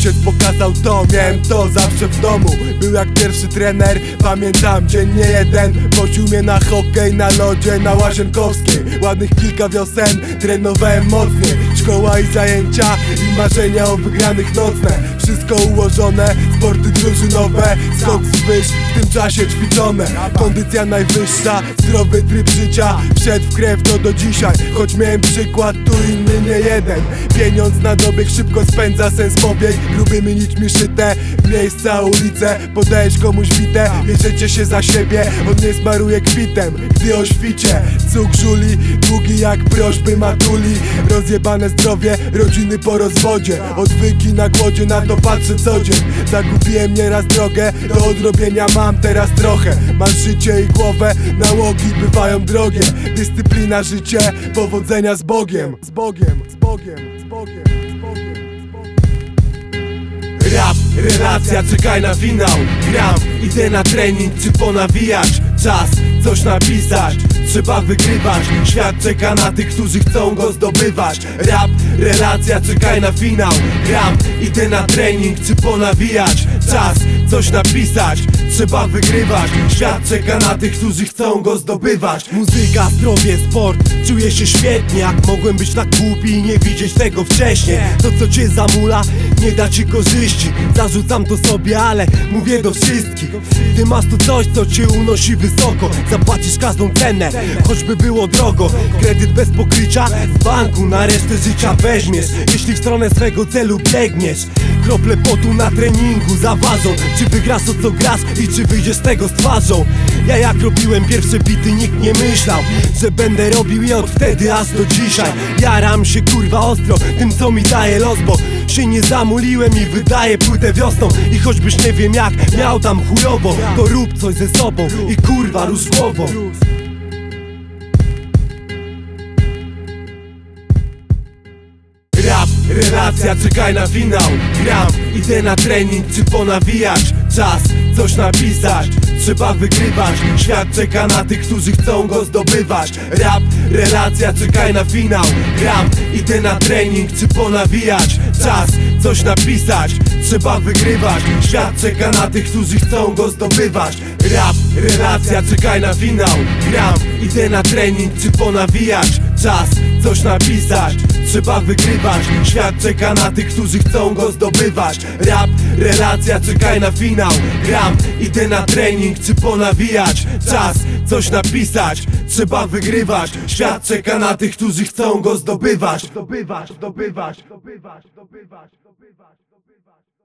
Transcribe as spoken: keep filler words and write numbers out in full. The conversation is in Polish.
ojciec pokazał to, miałem to zawsze w domu. Był jak pierwszy trener, pamiętam dzień nie jeden. Woził mnie na hokej, na lodzie, na Łazienkowskiej. Ładnych kilka wiosen, trenowałem mocniej. Szkoła i zajęcia i marzenia o wygranych nocne. Wszystko ułożone, sporty drużynowe, skok z wyż, w tym czasie ćwiczone. Kondycja najwyższa, zdrowy tryb życia wszedł w krew, to do dzisiaj. Choć miałem przykład, tu inny nie jeden. Pieniądz na dobieg szybko spędza, sens pobieg grubymi nićmi szyte. Miejsca, ulice, podajesz komuś witę. Bierzecie się za siebie, on nie smaruje kwitem. Gdy o świcie, cuk żuli, długi jak prośby matuli. Rozjebane zdrowie, rodziny po rozwodzie. Odwyki na głodzie, na to patrzę co dzień. Zagubiłem nieraz drogę, do odrobienia mam teraz trochę. Masz życie i głowę, nałogi bywają drogie. Dyscyplina, życie, powodzenia z Bogiem. Z Bogiem, z Bogiem, z Bogiem, z Bogiem, z Bogiem. Rap, relacja, czekaj na finał. Gram, idę na trening, czy ponawijać? Czas, coś napisać, trzeba wygrywać. Świat czeka na tych, którzy chcą go zdobywać. Rap, relacja, czekaj na finał. Gram, idę na trening, czy ponawijać? Czas, coś napisać, trzeba wygrywać. Świat czeka na tych, którzy chcą go zdobywać. Muzyka, zdrowie, sport, czuję się świetnie. Jak mogłem być tak głupi i nie widzieć tego wcześniej. To co cię zamula, nie da ci korzyści. Zarzucam to sobie, ale mówię do wszystkich. Ty masz tu coś, co cię unosi wysoko. Zapłacisz każdą cenę, choćby było drogo. Kredyt bez pokrycia z banku na resztę życia weźmiesz, jeśli w stronę swego celu biegniesz. Krople potu na treningu zaważą, czy wygrasz o co grasz i czy wyjdziesz z tego z twarzą. Ja jak robiłem pierwsze bity, nikt nie myślał, że będę robił je od wtedy aż do dzisiaj. Jaram się kurwa ostro tym co mi daje los, bo się nie zamuliłem i wydaję płytę wiosną. I choćbyś nie wiem jak miał tam chujowo, to rób coś ze sobą i kurwa rusz głową. Rap, relacja, czekaj na finał. Gram, idę na trening, czy ponawijać? Czas, coś napisać, trzeba wygrywać. Świat czeka na tych, którzy chcą go zdobywać. Rap, relacja, czekaj na finał. Gram, idę na trening, czy ponawijać? Czas, coś napisać, trzeba wygrywać. Świat czeka na tych, którzy chcą go zdobywać. Rap, relacja, czekaj na finał. Gram, idę na trening, czy ponawijać? Czas, coś napisać, trzeba wygrywać. Świat czeka na tych, którzy chcą go zdobywać. Rap, relacja, czekaj na finał. Gram, idę na trening, czy ponawijać? Czas, coś napisać, trzeba wygrywać. Świat czeka na tych, którzy chcą go zdobywać. Zdobywać, zdobywać, zdobywać, zdobywać, zdobywać, zdobywać.